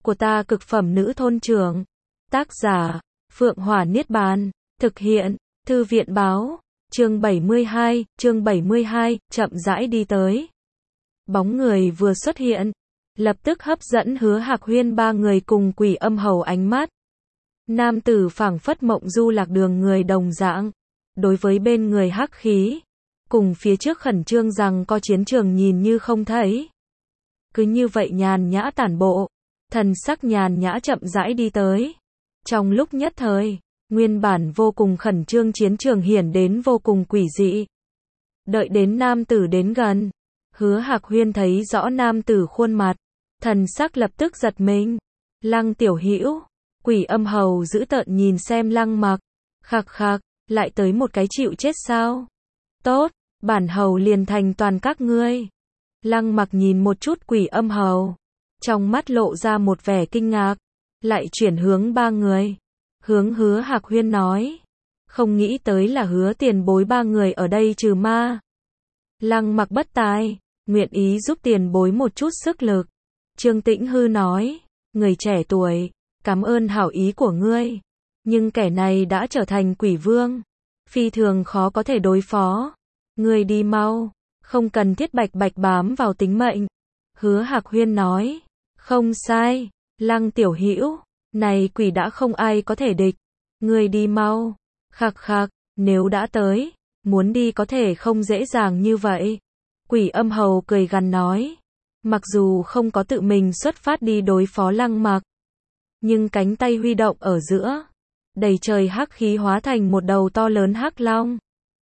của ta cực phẩm nữ thôn trưởng. Tác giả, Phượng Hỏa Niết Bàn. Thực hiện, Thư viện báo. Chương 72, chậm rãi đi tới. Bóng người vừa xuất hiện, lập tức hấp dẫn Hứa Hạc Huyên ba người cùng Quỷ Âm Hầu ánh mắt. Nam tử phảng phất mộng du lạc đường người đồng dạng, đối với bên người hắc khí, cùng phía trước khẩn trương rằng có chiến trường nhìn như không thấy. Cứ như vậy nhàn nhã tản bộ, thần sắc nhàn nhã chậm rãi đi tới. Trong lúc nhất thời, nguyên bản vô cùng khẩn trương chiến trường hiển đến vô cùng quỷ dị. Đợi đến nam tử đến gần, Hứa Hạc Huyên thấy rõ nam tử khuôn mặt, thần sắc lập tức giật mình. Lăng tiểu hữu, Quỷ Âm Hầu giữ tợn nhìn xem Lăng Mặc, khạc khạc, lại tới một cái chịu chết sao? Tốt, bản hầu liền thành toàn các ngươi. Lăng Mặc nhìn một chút Quỷ Âm Hầu, trong mắt lộ ra một vẻ kinh ngạc, lại chuyển hướng ba người. Hướng Hứa Hạc Huyên nói, không nghĩ tới là Hứa tiền bối ba người ở đây trừ ma. Lăng Mặc bất tài, nguyện ý giúp tiền bối một chút sức lực. Trương Tĩnh Hư nói, người trẻ tuổi, cảm ơn hảo ý của ngươi, nhưng kẻ này đã trở thành quỷ vương, phi thường khó có thể đối phó. Ngươi đi mau, không cần thiết bạch bạch bám vào tính mệnh. Hứa Hạc Huyên nói, không sai, Lăng tiểu hữu, này quỷ đã không ai có thể địch. Ngươi đi mau, khạc khạc, nếu đã tới, muốn đi có thể không dễ dàng như vậy. Quỷ Âm Hầu cười gằn nói, mặc dù không có tự mình xuất phát đi đối phó Lăng Mặc, nhưng cánh tay huy động ở giữa, đầy trời hắc khí hóa thành một đầu to lớn hắc long,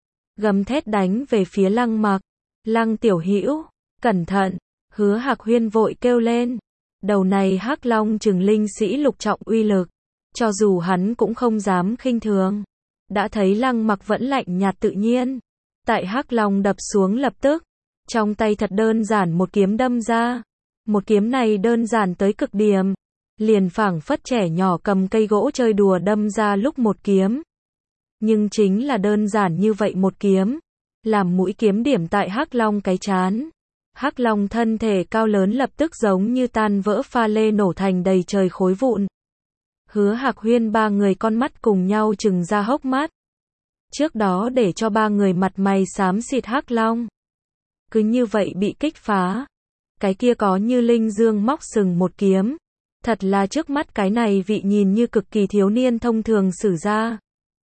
gầm thét đánh về phía Lăng Mặc. Lăng tiểu hữu, cẩn thận. Hứa Hạc Huyên vội kêu lên, đầu này hắc long chừng linh sĩ lục trọng uy lực, cho dù hắn cũng không dám khinh thường. Đã thấy Lăng Mặc vẫn lạnh nhạt tự nhiên, tại hắc long đập xuống lập tức, trong tay thật đơn giản một kiếm đâm ra. Một kiếm này đơn giản tới cực điểm, liền phảng phất trẻ nhỏ cầm cây gỗ chơi đùa đâm ra lúc một kiếm. Nhưng chính là đơn giản như vậy một kiếm, làm mũi kiếm điểm tại hắc long cái trán. Hắc long thân thể cao lớn lập tức giống như tan vỡ pha lê nổ thành đầy trời khối vụn. Hứa Hạc Huyên ba người con mắt cùng nhau trừng ra hốc mắt. Trước đó để cho ba người mặt mày xám xịt hắc long, cứ như vậy bị kích phá. Cái kia có như linh dương móc sừng một kiếm, thật là trước mắt cái này vị nhìn như cực kỳ thiếu niên thông thường sử ra.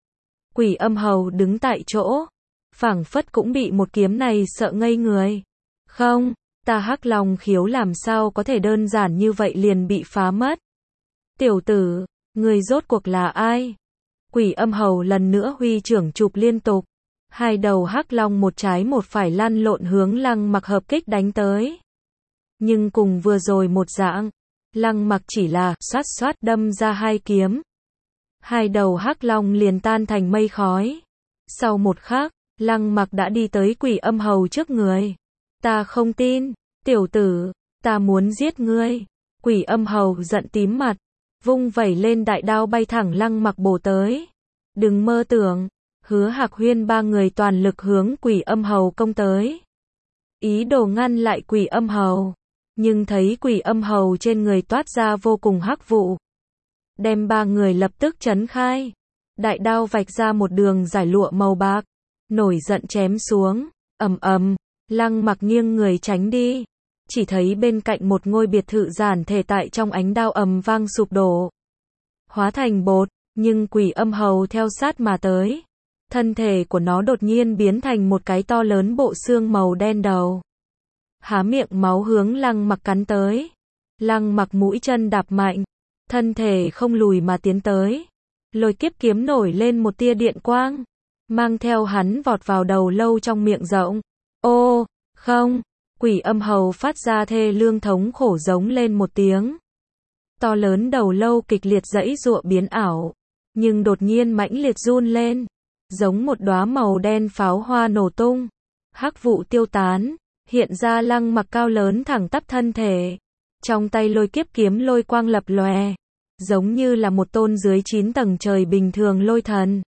Quỷ Âm Hầu đứng tại chỗ, phảng phất cũng bị một kiếm này sợ ngây người. Không, ta hắc long khiếu làm sao có thể đơn giản như vậy liền bị phá mất. Tiểu tử, người rốt cuộc là ai? Quỷ Âm Hầu lần nữa huy trưởng chụp liên tục, hai đầu hắc long một trái một phải lăn lộn hướng Lăng Mặc hợp kích đánh tới. Nhưng cùng vừa rồi một dạng, Lăng Mặc chỉ là xoát xoát đâm ra hai kiếm, hai đầu hắc long liền tan thành mây khói. Sau một khắc, Lăng Mặc đã đi tới Quỷ Âm Hầu trước người. Ta không tin, tiểu tử, ta muốn giết ngươi. Quỷ Âm Hầu giận tím mặt, vung vẩy lên đại đao bay thẳng Lăng Mặc bổ tới. Đừng mơ tưởng. Hứa Hạc Huyên ba người toàn lực hướng Quỷ Âm Hầu công tới, ý đồ ngăn lại Quỷ Âm Hầu, nhưng thấy Quỷ Âm Hầu trên người toát ra vô cùng hắc vụ, đem ba người lập tức chấn khai. Đại đao vạch ra một đường giải lụa màu bạc, nổi giận chém xuống, ầm ầm. Lăng Mặc nghiêng người tránh đi, chỉ thấy bên cạnh một ngôi biệt thự giản thể tại trong ánh đao ầm vang sụp đổ, hóa thành bột. Nhưng Quỷ Âm Hầu theo sát mà tới, thân thể của nó đột nhiên biến thành một cái to lớn bộ xương màu đen đầu, há miệng máu hướng Lăng Mặc cắn tới. Lăng Mặc mũi chân đạp mạnh, thân thể không lùi mà tiến tới. Lôi kiếp kiếm nổi lên một tia điện quang, mang theo hắn vọt vào đầu lâu trong miệng rộng. Ô, không! Quỷ Âm Hầu phát ra thê lương thống khổ giống lên một tiếng. To lớn đầu lâu kịch liệt giãy giụa biến ảo, nhưng đột nhiên mãnh liệt run lên, giống một đóa màu đen pháo hoa nổ tung. Hắc vụ tiêu tán, hiện ra Lăng Mặc cao lớn thẳng tắp thân thể. Trong tay lôi kiếp kiếm lôi quang lập lòe, giống như là một tôn dưới 9 tầng trời bình thường lôi thần.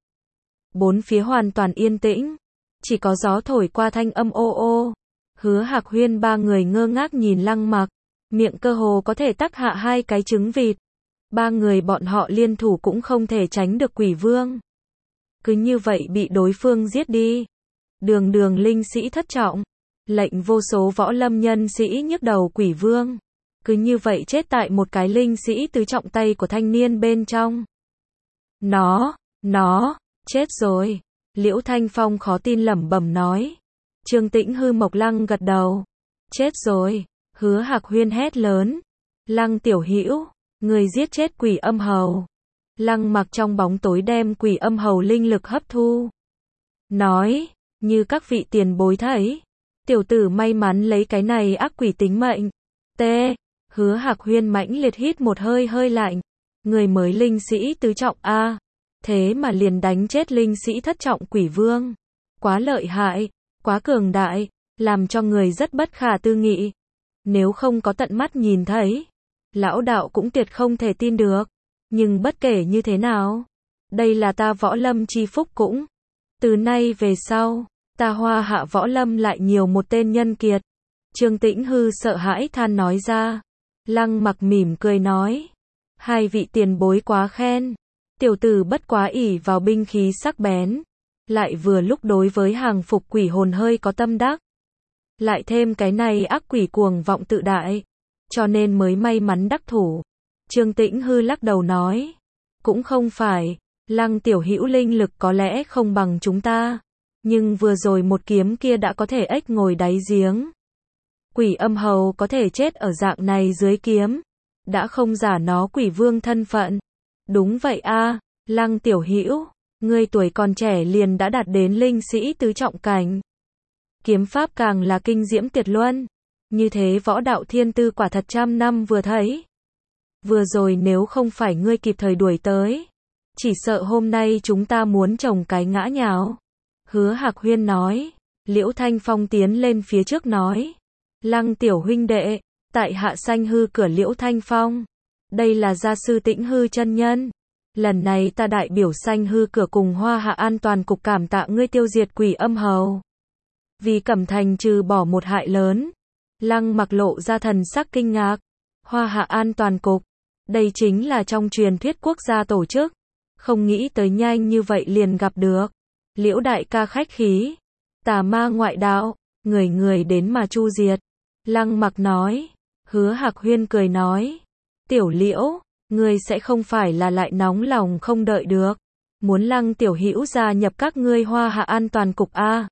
Bốn phía hoàn toàn yên tĩnh, chỉ có gió thổi qua thanh âm ô ô. Hứa Hạc Huyên ba người ngơ ngác nhìn Lăng Mặc, miệng cơ hồ có thể tắc hạ 2 cái trứng vịt. 3 người bọn họ liên thủ cũng không thể tránh được quỷ vương. Cứ như vậy bị đối phương giết đi. Đường đường linh sĩ thất trọng, lệnh vô số võ lâm nhân sĩ nhức đầu quỷ vương. Cứ như vậy chết tại một cái linh sĩ tứ trọng tay của thanh niên bên trong. Nó, chết rồi. Liễu Thanh Phong khó tin lẩm bẩm nói. Trương Tĩnh Hư Mộc Lăng gật đầu. Chết rồi. Hứa Hạc Huyên hét lớn. Lăng tiểu hữu, người giết chết quỷ âm hầu. Lăng Mặc trong bóng tối đem quỷ âm hầu linh lực hấp thu. Nói, như các vị tiền bối thấy, tiểu tử may mắn lấy cái này ác quỷ tính mệnh. T. Hứa Hạc Huyên mãnh liệt hít một hơi hơi lạnh. Người mới linh sĩ tứ trọng A. Thế mà liền đánh chết linh sĩ thất trọng quỷ vương. Quá lợi hại, quá cường đại, làm cho người rất bất khả tư nghị. Nếu không có tận mắt nhìn thấy, lão đạo cũng tuyệt không thể tin được. Nhưng bất kể như thế nào, đây là ta võ lâm chi phúc cũng. Từ nay về sau, ta Hoa Hạ võ lâm lại nhiều một tên nhân kiệt. Trương Tĩnh Hư sợ hãi than nói ra. Lăng Mặc mỉm cười nói. 2 vị tiền bối quá khen. Tiểu tử bất quá ỷ vào binh khí sắc bén. Lại vừa lúc đối với hàng phục quỷ hồn hơi có tâm đắc. Lại thêm cái này ác quỷ cuồng vọng tự đại. Cho nên mới may mắn đắc thủ. Trương Tĩnh Hư lắc đầu nói. Cũng không phải. Lăng tiểu hữu linh lực có lẽ không bằng chúng ta. Nhưng vừa rồi một kiếm kia đã có thể ếch ngồi đáy giếng. Quỷ âm hầu có thể chết ở dạng này dưới kiếm. Đã không giả nó quỷ vương thân phận. Đúng vậy a, Lăng tiểu hữu, ngươi tuổi còn trẻ liền đã đạt đến linh sĩ tứ trọng cảnh. Kiếm pháp càng là kinh diễm tuyệt luân. Như thế võ đạo thiên tư quả thật trăm năm vừa thấy. Vừa rồi nếu không phải ngươi kịp thời đuổi tới, chỉ sợ hôm nay chúng ta muốn trồng cái ngã nhào. Hứa Hạc Huyên nói. Liễu Thanh Phong tiến lên phía trước nói. Lăng tiểu huynh đệ, tại hạ sanh hư cửa Liễu Thanh Phong. Đây là gia sư Tĩnh Hư chân nhân. Lần này ta đại biểu sanh hư cửa cùng Hoa Hạ An toàn cục cảm tạ ngươi tiêu diệt quỷ âm hầu. Vì Cẩm Thành trừ bỏ một hại lớn. Lăng Mặc lộ ra thần sắc kinh ngạc. Hoa Hạ An toàn cục. Đây chính là trong truyền thuyết quốc gia tổ chức. Không nghĩ tới nhanh như vậy liền gặp được. Liễu đại ca khách khí. Tà ma ngoại đạo, người người đến mà chu diệt. Lăng Mặc nói. Hứa Hạc Huyên cười nói. Tiểu Liễu, ngươi sẽ không phải là lại nóng lòng không đợi được. Muốn Lăng tiểu hữu gia nhập các ngươi Hoa Hạ An toàn cục A.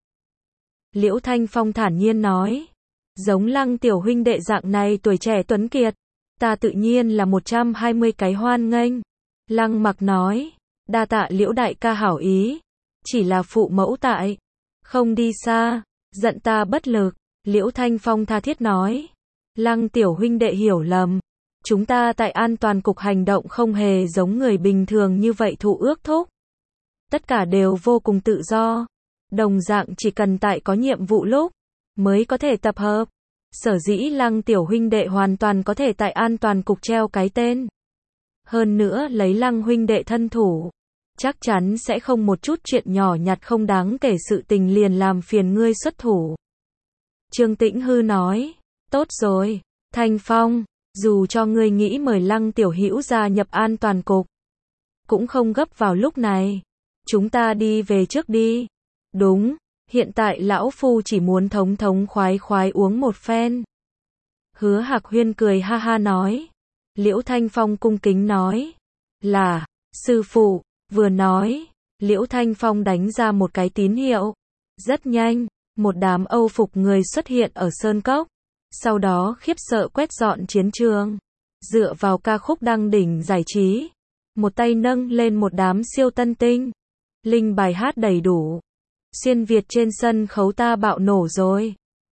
Liễu Thanh Phong thản nhiên nói. Giống Lăng tiểu huynh đệ dạng này tuổi trẻ tuấn kiệt. Ta tự nhiên là 120 cái hoan nghênh. Lăng Mặc nói. Đa tạ Liễu đại ca hảo ý. Chỉ là phụ mẫu tại. Không đi xa. Giận ta bất lực. Liễu Thanh Phong tha thiết nói. Lăng tiểu huynh đệ hiểu lầm. Chúng ta tại an toàn cục hành động không hề giống người bình thường như vậy thụ ước thúc. Tất cả đều vô cùng tự do. Đồng dạng chỉ cần tại có nhiệm vụ lúc mới có thể tập hợp. Sở dĩ Lăng tiểu huynh đệ hoàn toàn có thể tại an toàn cục treo cái tên. Hơn nữa lấy Lăng huynh đệ thân thủ, chắc chắn sẽ không một chút chuyện nhỏ nhặt không đáng kể sự tình liền làm phiền ngươi xuất thủ. Trương Tĩnh Hư nói. Tốt rồi, Thanh Phong, dù cho ngươi nghĩ mời Lăng tiểu hữu gia nhập an toàn cục, cũng không gấp vào lúc này. Chúng ta đi về trước đi. Đúng, hiện tại lão phu chỉ muốn thống thống khoái khoái uống một phen. Hứa Hạc Huyên cười ha ha nói. Liễu Thanh Phong cung kính nói. Là, sư phụ. Vừa nói, Liễu Thanh Phong đánh ra một cái tín hiệu. Rất nhanh, một đám Âu phục người xuất hiện ở Sơn Cốc. Sau đó khiếp sợ quét dọn chiến trường. Dựa vào ca khúc đăng đỉnh giải trí. Một tay nâng lên một đám siêu tân tinh. Linh bài hát đầy đủ. Xuyên Việt trên sân khấu ta bạo nổ rồi.